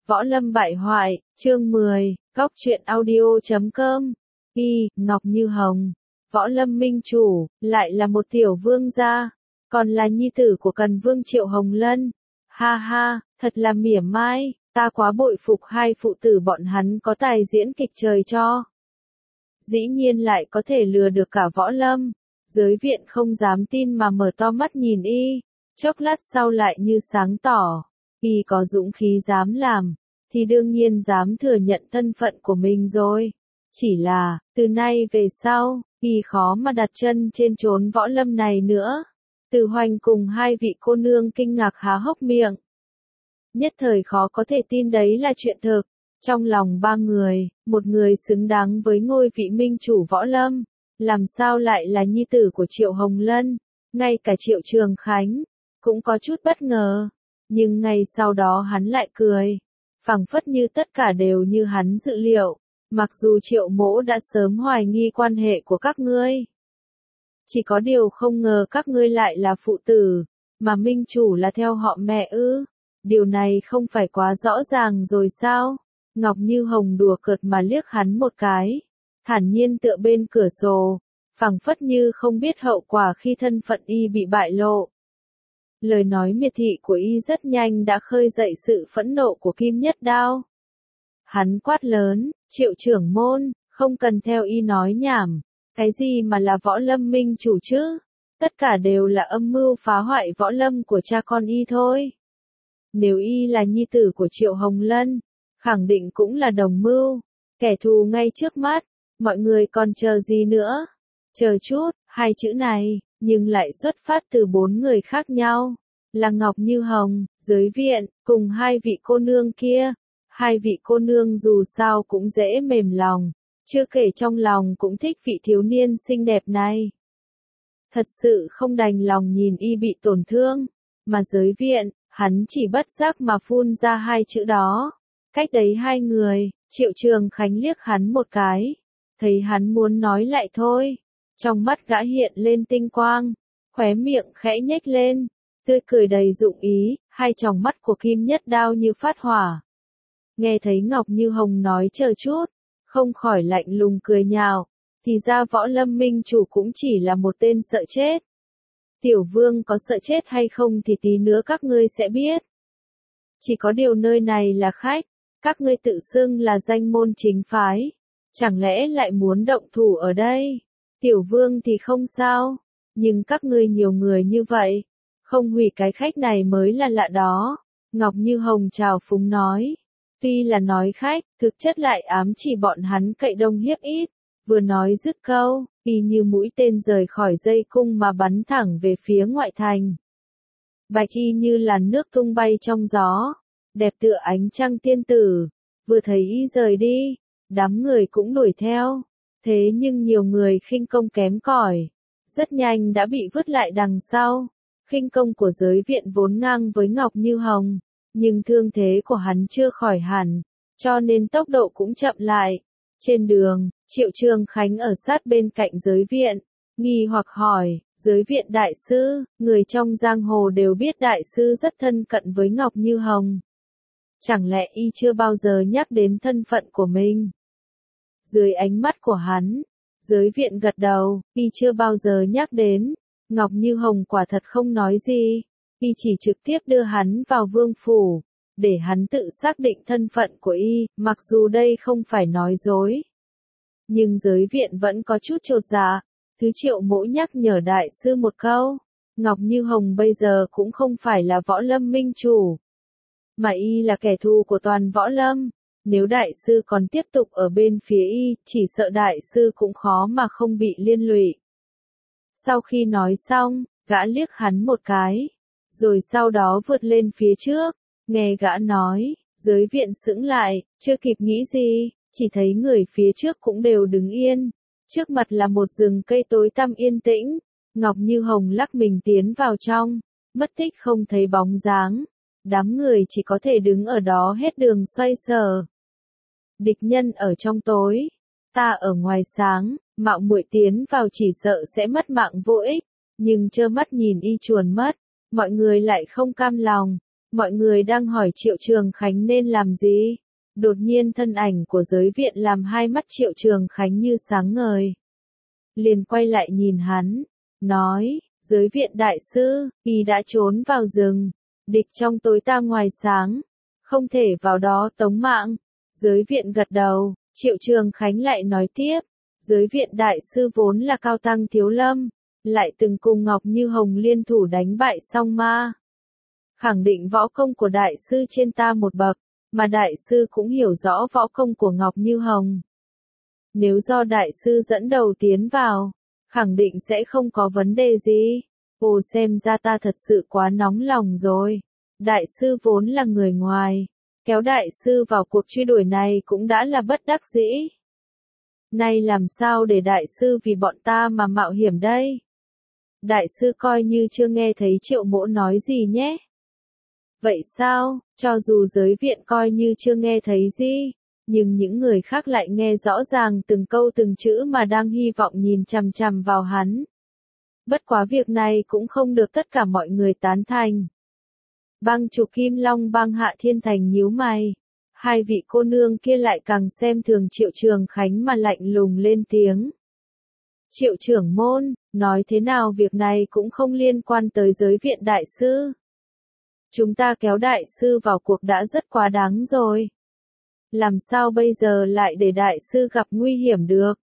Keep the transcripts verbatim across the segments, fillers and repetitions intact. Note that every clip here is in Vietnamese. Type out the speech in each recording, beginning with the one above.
Võ Lâm bại hoại, chương mười, Góc truyện audio chấm com. Y, Ngọc Như Hồng, Võ Lâm minh chủ, lại là một tiểu vương gia, còn là nhi tử của Cần Vương Triệu Hồng Lân. Ha ha, thật là mỉa mai, ta quá bội phục hai phụ tử bọn hắn có tài diễn kịch trời cho. Dĩ nhiên lại có thể lừa được cả Võ Lâm. Giới viện không dám tin mà mở to mắt nhìn y, chốc lát sau lại như sáng tỏ. Y có dũng khí dám làm, thì đương nhiên dám thừa nhận thân phận của mình rồi. Chỉ là, từ nay về sau, Y khó mà đặt chân trên chốn Võ Lâm này nữa. Từ Hoành cùng hai vị cô nương kinh ngạc há hốc miệng. Nhất thời khó có thể tin đấy là chuyện thực. Trong lòng ba người, một người xứng đáng với ngôi vị minh chủ Võ Lâm, làm sao lại là nhi tử của Triệu Hồng Lân. Ngay cả Triệu Trường Khánh cũng có chút bất ngờ. Nhưng ngay sau đó hắn lại cười, phảng phất như tất cả đều như hắn dự liệu, mặc dù Triệu Mỗ đã sớm hoài nghi quan hệ của các ngươi. Chỉ có điều không ngờ các ngươi lại là phụ tử, mà minh chủ là theo họ mẹ ư? Điều này không phải quá rõ ràng rồi sao? Ngọc Như Hồng đùa cợt mà liếc hắn một cái, thản nhiên tựa bên cửa sổ, phảng phất như không biết hậu quả khi thân phận y bị bại lộ. Lời nói miệt thị của y rất nhanh đã khơi dậy sự phẫn nộ của Kim Nhất Đao. Hắn quát lớn, Triệu trưởng môn, không cần theo y nói nhảm, cái gì mà là Võ Lâm minh chủ chứ? Tất cả đều là âm mưu phá hoại Võ Lâm của cha con y thôi. Nếu y là nhi tử của Triệu Hồng Lân, khẳng định cũng là đồng mưu, kẻ thù ngay trước mắt, mọi người còn chờ gì nữa? Chờ chút, hai chữ này, nhưng lại xuất phát từ bốn người khác nhau, là Ngọc Như Hồng, Giới Viện, cùng hai vị cô nương kia. Hai vị cô nương dù sao cũng dễ mềm lòng, chưa kể trong lòng cũng thích vị thiếu niên xinh đẹp này. Thật sự không đành lòng nhìn y bị tổn thương, mà Giới Viện, hắn chỉ bất giác mà phun ra hai chữ đó. Cách đấy hai người, Triệu Trường Khánh liếc hắn một cái, thấy hắn muốn nói lại thôi. Trong mắt gã hiện lên tinh quang, khóe miệng khẽ nhếch lên, tươi cười đầy dụng ý, hai tròng mắt của Kim Nhất Đao như phát hỏa. Nghe thấy Ngọc Như Hồng nói chờ chút, không khỏi lạnh lùng cười nhạo, thì ra Võ Lâm minh chủ cũng chỉ là một tên sợ chết. Tiểu vương có sợ chết hay không thì tí nữa các ngươi sẽ biết. Chỉ có điều nơi này là khách, các ngươi tự xưng là danh môn chính phái, chẳng lẽ lại muốn động thủ ở đây? Tiểu vương thì không sao, nhưng các ngươi nhiều người như vậy, không hủy cái khách này mới là lạ đó. Ngọc Như Hồng trào phúng nói, tuy là nói khách, thực chất lại ám chỉ bọn hắn cậy đông hiếp ít. Vừa nói dứt câu, y như mũi tên rời khỏi dây cung mà bắn thẳng về phía ngoại thành. Bạch y như làn nước tung bay trong gió, đẹp tựa ánh trăng tiên tử. Vừa thấy y rời đi, đám người cũng đuổi theo. Thế nhưng nhiều người khinh công kém cỏi, rất nhanh đã bị vứt lại đằng sau. Khinh công của Giới Viện vốn ngang với Ngọc Như Hồng, nhưng thương thế của hắn chưa khỏi hẳn, cho nên tốc độ cũng chậm lại. Trên đường, Triệu Trường Khánh ở sát bên cạnh Giới Viện, nghi hoặc hỏi, Giới Viện đại sư, người trong giang hồ đều biết đại sư rất thân cận với Ngọc Như Hồng. Chẳng lẽ y chưa bao giờ nhắc đến thân phận của mình? Dưới ánh mắt của hắn, Giới Viện gật đầu, y chưa bao giờ nhắc đến. Ngọc Như Hồng quả thật không nói gì, y chỉ trực tiếp đưa hắn vào vương phủ, để hắn tự xác định thân phận của y, mặc dù đây không phải nói dối. Nhưng Giới Viện vẫn có chút chột dạ, thứ Triệu Mỗ nhắc nhở đại sư một câu, Ngọc Như Hồng bây giờ cũng không phải là Võ Lâm minh chủ, mà y là kẻ thù của toàn Võ Lâm. Nếu đại sư còn tiếp tục ở bên phía y, chỉ sợ đại sư cũng khó mà không bị liên lụy. Sau khi nói xong, gã liếc hắn một cái, rồi sau đó vượt lên phía trước, nghe gã nói, Giới Viện sững lại, chưa kịp nghĩ gì, chỉ thấy người phía trước cũng đều đứng yên, trước mặt là một rừng cây tối tăm yên tĩnh. Ngọc Như Hồng lắc mình tiến vào trong, mất tích không thấy bóng dáng, đám người chỉ có thể đứng ở đó hết đường xoay sở. Địch nhân ở trong tối, ta ở ngoài sáng, mạo muội tiến vào chỉ sợ sẽ mất mạng vô ích, nhưng trơ mắt nhìn y chuồn mất, mọi người lại không cam lòng, Mọi người đang hỏi Triệu Trường Khánh nên làm gì. Đột nhiên thân ảnh của giới viện làm hai mắt Triệu Trường Khánh như sáng ngời. Liền quay lại nhìn hắn, nói, giới viện đại sư, y đã trốn vào rừng, địch trong tối ta ngoài sáng, không thể vào đó tống mạng. Giới viện gật đầu, Triệu Trường Khánh lại nói tiếp, giới viện đại sư vốn là cao tăng thiếu lâm, lại từng cùng Ngọc Như Hồng liên thủ đánh bại song ma. Khẳng định võ công của đại sư trên ta một bậc, mà đại sư cũng hiểu rõ võ công của Ngọc Như Hồng. Nếu do đại sư dẫn đầu tiến vào, khẳng định sẽ không có vấn đề gì. Ồ, xem ra ta thật sự quá nóng lòng rồi. Đại sư vốn là người ngoài, kéo đại sư vào cuộc truy đuổi này cũng đã là bất đắc dĩ. Nay làm sao để đại sư vì bọn ta mà mạo hiểm đây? Đại sư coi như chưa nghe thấy Triệu Mỗ nói gì nhé. Vậy sao, cho dù giới viện coi như chưa nghe thấy gì, nhưng những người khác lại nghe rõ ràng từng câu từng chữ mà đang hy vọng nhìn chằm chằm vào hắn. Bất quá việc này cũng không được tất cả mọi người tán thành. Bang chủ Kim Long Bang Hạ Thiên Thành nhíu mày. Hai vị cô nương kia lại càng xem thường Triệu Trường Khánh mà lạnh lùng lên tiếng. Triệu trưởng môn, nói thế nào việc này cũng không liên quan tới giới viện đại sư. Chúng ta kéo đại sư vào cuộc đã rất quá đáng rồi. Làm sao bây giờ lại để đại sư gặp nguy hiểm được?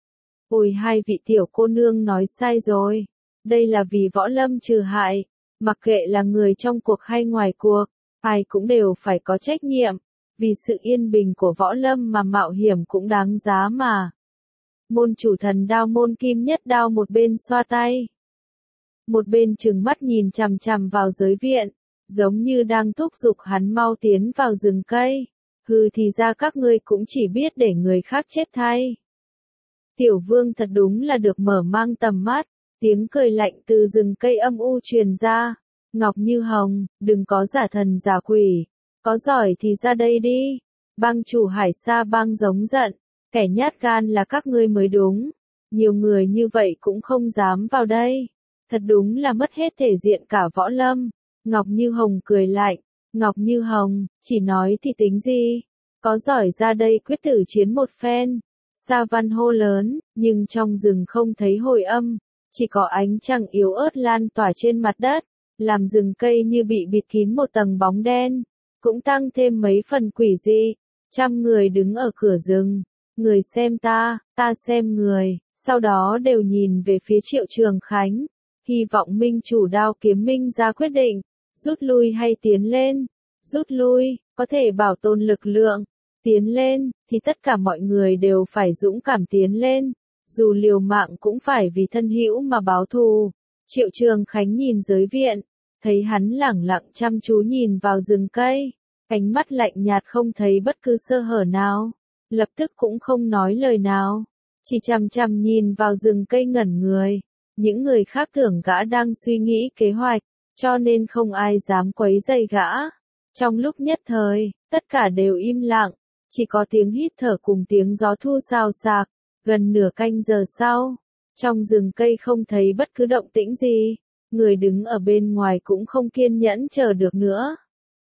Ôi, hai vị tiểu cô nương nói sai rồi. Đây là vì võ lâm trừ hại. Mặc kệ là người trong cuộc hay ngoài cuộc, ai cũng đều phải có trách nhiệm. Vì sự yên bình của võ lâm mà mạo hiểm cũng đáng giá mà. Môn chủ Thần Đao Môn Kim Nhất Đao một bên xoa tay, một bên trừng mắt nhìn chằm chằm vào giới viện, giống như đang thúc giục hắn mau tiến vào rừng cây. Hừ, thì ra các ngươi cũng chỉ biết để người khác chết thay. Tiểu Vương thật đúng là được mở mang tầm mắt. Tiếng cười lạnh từ rừng cây âm u truyền ra. Ngọc Như Hồng, đừng có giả thần giả quỷ, có giỏi thì ra đây đi. Bang chủ Hải Sa Bang giống giận, kẻ nhát gan là các ngươi mới đúng. Nhiều người như vậy cũng không dám vào đây. Thật đúng là mất hết thể diện cả võ lâm. Ngọc Như Hồng cười lạnh. Ngọc Như Hồng, chỉ nói thì tính gì? Có giỏi ra đây quyết tử chiến một phen. Sa Văn hô lớn, nhưng trong rừng không thấy hồi âm. Chỉ có ánh trăng yếu ớt lan tỏa trên mặt đất, làm rừng cây như bị bịt kín một tầng bóng đen, cũng tăng thêm mấy phần quỷ dị. Trăm người đứng ở cửa rừng, người xem ta, ta xem người, sau đó đều nhìn về phía Triệu Trường Khánh, hy vọng minh chủ Đao Kiếm Minh ra quyết định, rút lui hay tiến lên. Rút lui, có thể bảo tồn lực lượng, tiến lên, thì tất cả mọi người đều phải dũng cảm tiến lên. Dù liều mạng cũng phải vì thân hữu mà báo thù. Triệu Trường Khánh nhìn giới viện, thấy hắn lẳng lặng chăm chú nhìn vào rừng cây, ánh mắt lạnh nhạt không thấy bất cứ sơ hở nào, lập tức cũng không nói lời nào, chỉ chằm chằm nhìn vào rừng cây ngẩn người. Những người khác tưởng gã đang suy nghĩ kế hoạch, cho nên không ai dám quấy rầy gã. Trong lúc nhất thời, tất cả đều im lặng, chỉ có tiếng hít thở cùng tiếng gió thu xào xạc. Gần nửa canh giờ sau, trong rừng cây không thấy bất cứ động tĩnh gì, người đứng ở bên ngoài cũng không kiên nhẫn chờ được nữa.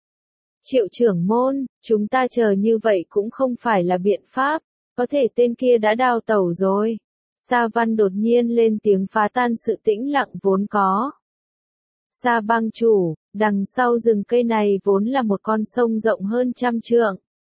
Triệu trưởng môn, chúng ta chờ như vậy cũng không phải là biện pháp, có thể tên kia đã đào tẩu rồi. Sa Văn đột nhiên lên tiếng phá tan sự tĩnh lặng vốn có. Sa Bang chủ, đằng sau rừng cây này vốn là một con sông rộng hơn trăm trượng.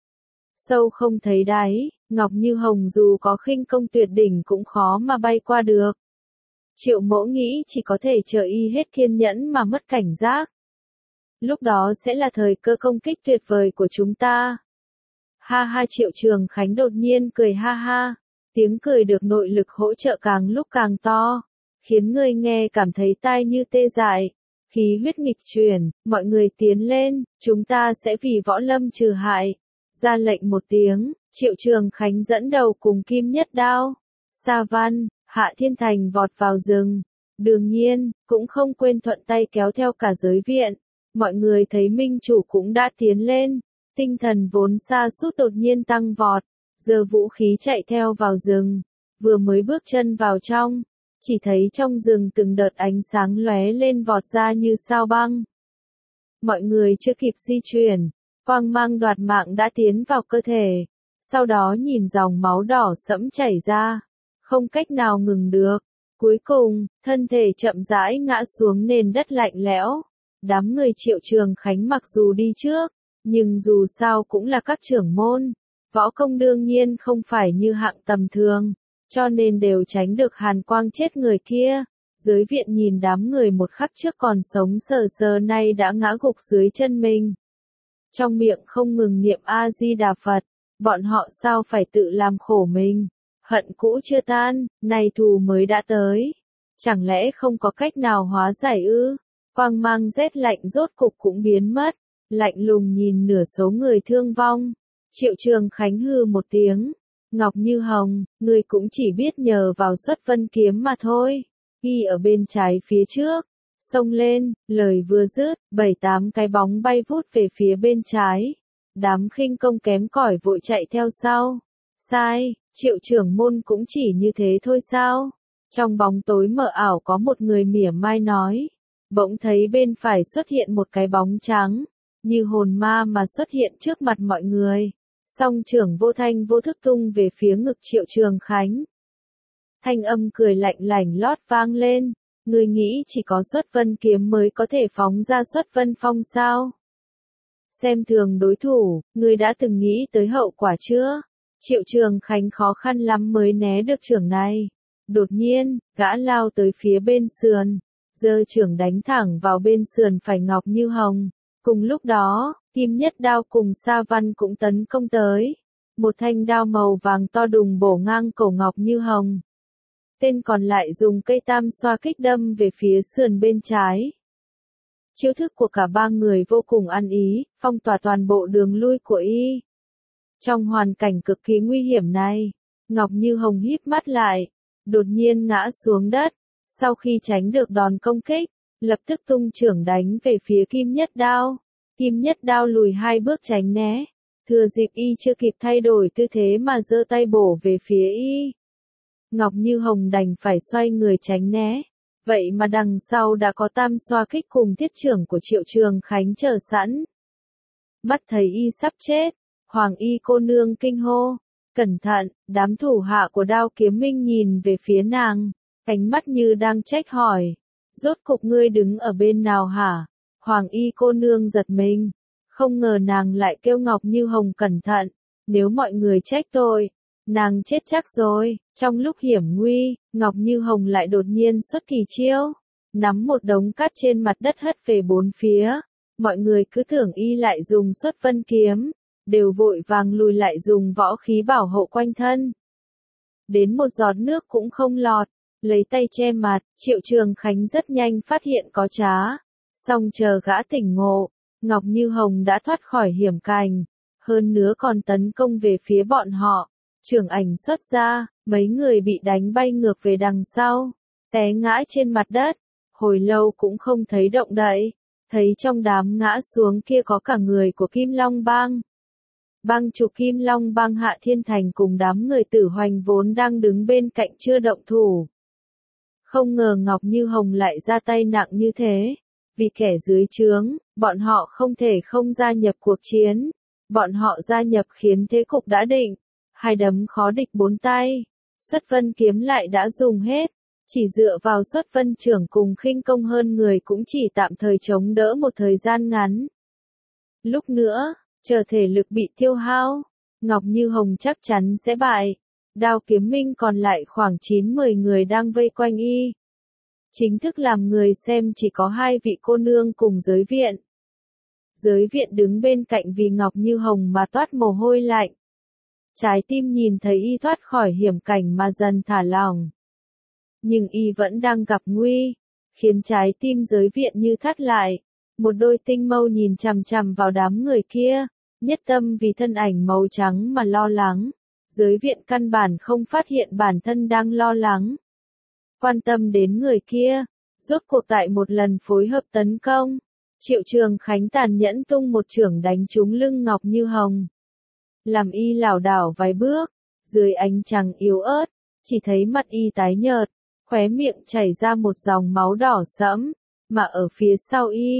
Sâu không thấy đáy, Ngọc Như Hồng dù có khinh công tuyệt đỉnh cũng khó mà bay qua được. Triệu Mỗ nghĩ chỉ có thể chờ y hết kiên nhẫn mà mất cảnh giác. Lúc đó sẽ là thời cơ công kích tuyệt vời của chúng ta. Ha ha, Triệu Trường Khánh đột nhiên cười ha ha. Tiếng cười được nội lực hỗ trợ càng lúc càng to, khiến người nghe cảm thấy tai như tê dại. Khí huyết nghịch chuyển, mọi người tiến lên, chúng ta sẽ vì võ lâm trừ hại. Ra lệnh một tiếng, Triệu Trường Khánh dẫn đầu cùng Kim Nhất Đao, Sa Văn, Hạ Thiên Thành vọt vào rừng. Đương nhiên, cũng không quên thuận tay kéo theo cả giới viện. Mọi người thấy minh chủ cũng đã tiến lên, tinh thần vốn sa sút đột nhiên tăng vọt, giơ vũ khí chạy theo vào rừng. Vừa mới bước chân vào trong, chỉ thấy trong rừng từng đợt ánh sáng lóe lên vọt ra như sao băng. Mọi người chưa kịp di chuyển, quang mang đoạt mạng đã tiến vào cơ thể. Sau đó nhìn dòng máu đỏ sẫm chảy ra, không cách nào ngừng được. Cuối cùng, thân thể chậm rãi ngã xuống nền đất lạnh lẽo. Đám người Triệu Trường Khánh mặc dù đi trước, nhưng dù sao cũng là các trưởng môn. Võ công đương nhiên không phải như hạng tầm thường, cho nên đều tránh được hàn quang chết người kia. Giới viện nhìn đám người một khắc trước còn sống sờ sờ nay đã ngã gục dưới chân mình. Trong miệng không ngừng niệm A-di-đà Phật, bọn họ sao phải tự làm khổ mình. Hận cũ chưa tan, nay thù mới đã tới. Chẳng lẽ không có cách nào hóa giải ư? Quang mang rét lạnh rốt cục cũng biến mất, lạnh lùng nhìn nửa số người thương vong. Triệu Trường Khánh hừ một tiếng, Ngọc Như Hồng, ngươi cũng chỉ biết nhờ vào xuất vân kiếm mà thôi. Y ở bên trái phía trước, xông lên, lời vừa dứt, bảy tám cái bóng bay vút về phía bên trái. Đám khinh công kém cỏi vội chạy theo sau. Sai, Triệu trưởng môn cũng chỉ như thế thôi sao? Trong bóng tối mờ ảo có một người mỉa mai nói. Bỗng thấy bên phải xuất hiện một cái bóng trắng, như hồn ma mà xuất hiện trước mặt mọi người. Song trưởng vô thanh vô thức tung về phía ngực Triệu Trường Khánh. Thanh âm cười lạnh lảnh lót vang lên. Ngươi nghĩ chỉ có xuất vân kiếm mới có thể phóng ra xuất vân phong sao? Xem thường đối thủ, ngươi đã từng nghĩ tới hậu quả chưa? Triệu Trường Khánh khó khăn lắm mới né được trưởng này. Đột nhiên, gã lao tới phía bên sườn, giơ trưởng đánh thẳng vào bên sườn phải Ngọc Như Hồng. Cùng lúc đó, Kim Nhất Đao cùng Sa Văn cũng tấn công tới. Một thanh đao màu vàng to đùng bổ ngang cổ Ngọc Như Hồng. Tên còn lại dùng cây tam xoa kích đâm về phía sườn bên trái. Chiêu thức của cả ba người vô cùng ăn ý, phong tỏa toàn bộ đường lui của y. Trong hoàn cảnh cực kỳ nguy hiểm này, Ngọc Như Hồng híp mắt lại, đột nhiên ngã xuống đất. Sau khi tránh được đòn công kích, lập tức tung trưởng đánh về phía Kim Nhất Đao. Kim Nhất Đao lùi hai bước tránh né, thừa dịp y chưa kịp thay đổi tư thế mà giơ tay bổ về phía y. Ngọc Như Hồng đành phải xoay người tránh né. Vậy mà đằng sau đã có tam xoa kích cùng thiết trưởng của Triệu Trường Khánh chờ sẵn. Mắt thấy y sắp chết, Hoàng Y cô nương kinh hô. Cẩn thận, đám thủ hạ của Đao Kiếm Minh nhìn về phía nàng, ánh mắt như đang trách hỏi. Rốt cục ngươi đứng ở bên nào hả? Hoàng Y cô nương giật mình. Không ngờ nàng lại kêu Ngọc Như Hồng cẩn thận. Nếu mọi người trách tôi, nàng chết chắc rồi. Trong lúc hiểm nguy, Ngọc Như Hồng lại đột nhiên xuất kỳ chiêu. Nắm một đống cát trên mặt đất hất về bốn phía. Mọi người cứ tưởng y lại dùng xuất vân kiếm, đều vội vàng lùi lại dùng võ khí bảo hộ quanh thân. Đến một giọt nước cũng không lọt, lấy tay che mặt, Triệu Trường Khánh rất nhanh phát hiện có trá. Song chờ gã tỉnh ngộ, Ngọc Như Hồng đã thoát khỏi hiểm cảnh, hơn nữa còn tấn công về phía bọn họ. Trưởng ảnh xuất ra, mấy người bị đánh bay ngược về đằng sau, té ngã trên mặt đất, hồi lâu cũng không thấy động đậy. Thấy trong đám ngã xuống kia có cả người của Kim Long Bang. Bang chủ Kim Long Bang Hạ Thiên Thành cùng đám người Tử Hoành vốn đang đứng bên cạnh chưa động thủ. Không ngờ Ngọc Như Hồng lại ra tay nặng như thế. Vì kẻ dưới trướng, bọn họ không thể không gia nhập cuộc chiến. Bọn họ gia nhập khiến thế cục đã định. Hai đấm khó địch bốn tay. Xuất vân kiếm lại đã dùng hết. Chỉ dựa vào xuất vân trưởng cùng khinh công hơn người cũng chỉ tạm thời chống đỡ một thời gian ngắn. Lúc nữa, chờ thể lực bị tiêu hao, Ngọc Như Hồng chắc chắn sẽ bại. Đao Kiếm Minh còn lại khoảng chín mười người đang vây quanh y. Chính thức làm người xem chỉ có hai vị cô nương cùng giới viện. Giới viện đứng bên cạnh vì Ngọc Như Hồng mà toát mồ hôi lạnh. Trái tim nhìn thấy y thoát khỏi hiểm cảnh mà dần thả lỏng. Nhưng y vẫn đang gặp nguy, khiến trái tim giới viện như thắt lại. Một đôi tinh mâu nhìn chằm chằm vào đám người kia, nhất tâm vì thân ảnh màu trắng mà lo lắng. Giới viện căn bản không phát hiện bản thân đang lo lắng. Quan tâm đến người kia, rốt cuộc tại một lần phối hợp tấn công. Triệu Trường Khánh tàn nhẫn tung một chưởng đánh trúng lưng Ngọc Như Hồng. Làm y lảo đảo vài bước, dưới ánh trăng yếu ớt, chỉ thấy mặt y tái nhợt, khóe miệng chảy ra một dòng máu đỏ sẫm, mà ở phía sau y,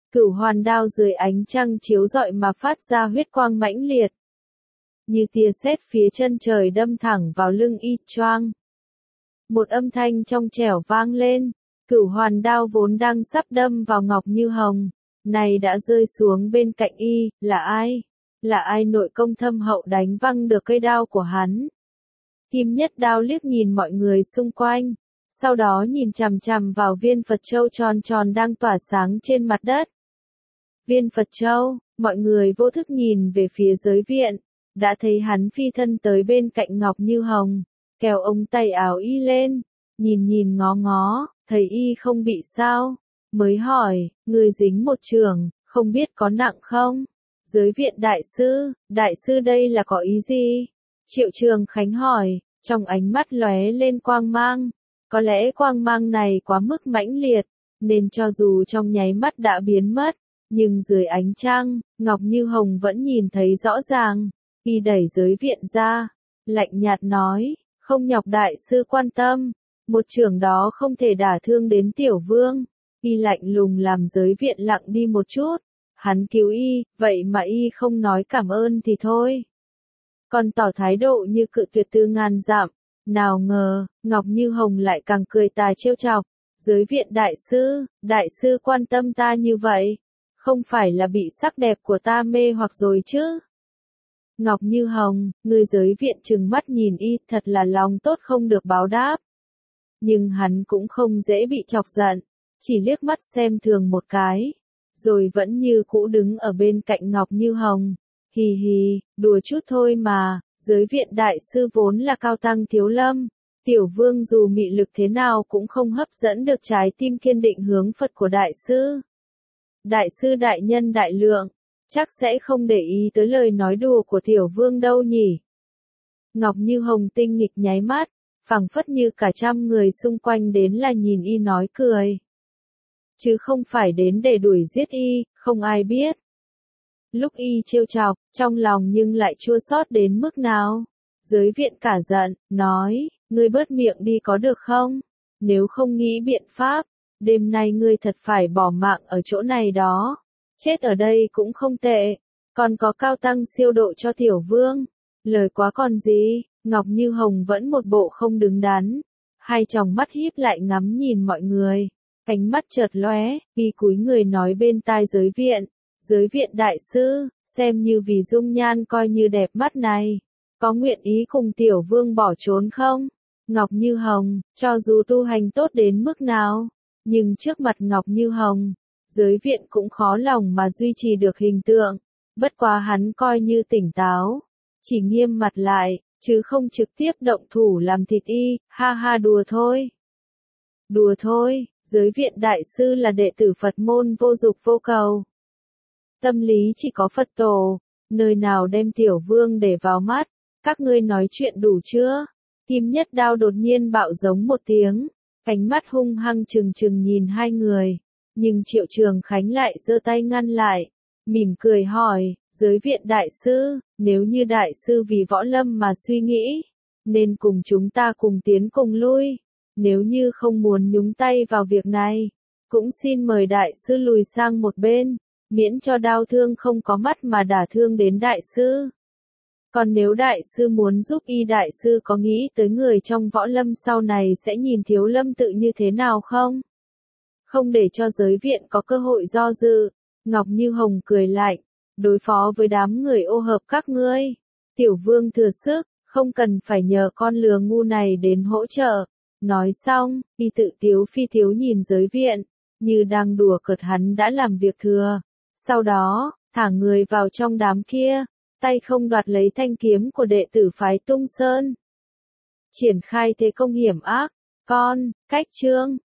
Cửu hoàn đao dưới ánh trăng chiếu rọi mà phát ra huyết quang mãnh liệt. Như tia sét phía chân trời đâm thẳng vào lưng y choang. Một âm thanh trong trẻo vang lên, cửu hoàn đao vốn đang sắp đâm vào Ngọc Như Hồng, này đã rơi xuống bên cạnh y, là ai? Là ai nội công thâm hậu đánh văng được cây đao của hắn? Kim Nhất Đao liếc nhìn mọi người xung quanh, sau đó nhìn chằm chằm vào viên Phật Châu tròn tròn đang tỏa sáng trên mặt đất. Viên Phật Châu, mọi người vô thức nhìn về phía giới viện, đã thấy hắn phi thân tới bên cạnh Ngọc Như Hồng, kéo ống tay áo y lên, nhìn nhìn ngó ngó, thấy y không bị sao, mới hỏi, người dính một trường, không biết có nặng không? Giới viện đại sư, đại sư đây là có ý gì? Triệu Trường Khánh hỏi, trong ánh mắt lóe lên quang mang, có lẽ quang mang này quá mức mãnh liệt, nên cho dù trong nháy mắt đã biến mất, nhưng dưới ánh trăng, Ngọc Như Hồng vẫn nhìn thấy rõ ràng. Y đẩy giới viện ra, lạnh nhạt nói, không nhọc đại sư quan tâm, một trường đó không thể đả thương đến tiểu vương. Y lạnh lùng làm giới viện lặng đi một chút, hắn cứu y, vậy mà y không nói cảm ơn thì thôi. Còn tỏ thái độ như cự tuyệt từ ngàn dặm, nào ngờ, Ngọc Như Hồng lại càng cười tà trêu chọc, giới viện đại sư, đại sư quan tâm ta như vậy, không phải là bị sắc đẹp của ta mê hoặc rồi chứ? Ngọc Như Hồng, người giới viện trừng mắt nhìn y, thật là lòng tốt không được báo đáp. Nhưng hắn cũng không dễ bị chọc giận, chỉ liếc mắt xem thường một cái, rồi vẫn như cũ đứng ở bên cạnh Ngọc Như Hồng. Hì hì, đùa chút thôi mà, giới viện đại sư vốn là cao tăng thiếu lâm, tiểu vương dù mị lực thế nào cũng không hấp dẫn được trái tim kiên định hướng Phật của đại sư. Đại sư đại nhân đại lượng, chắc sẽ không để ý tới lời nói đùa của tiểu vương đâu nhỉ. Ngọc Như Hồng tinh nghịch nháy mắt, phảng phất như cả trăm người xung quanh đến là nhìn y nói cười. Chứ không phải đến để đuổi giết y, không ai biết. Lúc y trêu chọc, trong lòng nhưng lại chua xót đến mức nào. Giới viện cả giận, nói, ngươi bớt miệng đi có được không? Nếu không nghĩ biện pháp, đêm nay ngươi thật phải bỏ mạng ở chỗ này đó. Chết ở đây cũng không tệ, còn có cao tăng siêu độ cho tiểu vương. Lời quá còn gì, Ngọc Như Hồng vẫn một bộ không đứng đắn. Hai tròng mắt híp lại ngắm nhìn mọi người. Ánh mắt chợt lóe, y cúi người nói bên tai giới viện. Giới viện đại sư, xem như vì dung nhan coi như đẹp mắt này, có nguyện ý cùng tiểu vương bỏ trốn không? Ngọc Như Hồng, cho dù tu hành tốt đến mức nào, nhưng trước mặt Ngọc Như Hồng, giới viện cũng khó lòng mà duy trì được hình tượng, bất quá hắn coi như tỉnh táo, chỉ nghiêm mặt lại, chứ không trực tiếp động thủ làm thịt y, ha ha đùa thôi. Đùa thôi, giới viện đại sư là đệ tử Phật môn vô dục vô cầu. Tâm lý chỉ có Phật tổ, nơi nào đem tiểu vương để vào mắt, các ngươi nói chuyện đủ chưa? Kim Nhất Đao đột nhiên bạo giống một tiếng, ánh mắt hung hăng trừng trừng nhìn hai người, nhưng Triệu Trường Khánh lại giơ tay ngăn lại, mỉm cười hỏi, giới viện đại sư, nếu như đại sư vì võ lâm mà suy nghĩ, nên cùng chúng ta cùng tiến cùng lui, nếu như không muốn nhúng tay vào việc này, cũng xin mời đại sư lùi sang một bên. Miễn cho đau thương không có mắt mà đả thương đến đại sư. Còn nếu đại sư muốn giúp y, đại sư có nghĩ tới người trong võ lâm sau này sẽ nhìn thiếu lâm tự như thế nào không? Không để cho giới viện có cơ hội do dự, Ngọc Như Hồng cười lạnh, đối phó với đám người ô hợp các ngươi. Tiểu vương thừa sức, không cần phải nhờ con lừa ngu này đến hỗ trợ. Nói xong, y tự tiếu phi tiếu nhìn giới viện, như đang đùa cợt hắn đã làm việc thừa. Sau đó, thả người vào trong đám kia, tay không đoạt lấy thanh kiếm của đệ tử phái Tung Sơn. Triển khai thế công hiểm ác, con, cách chương.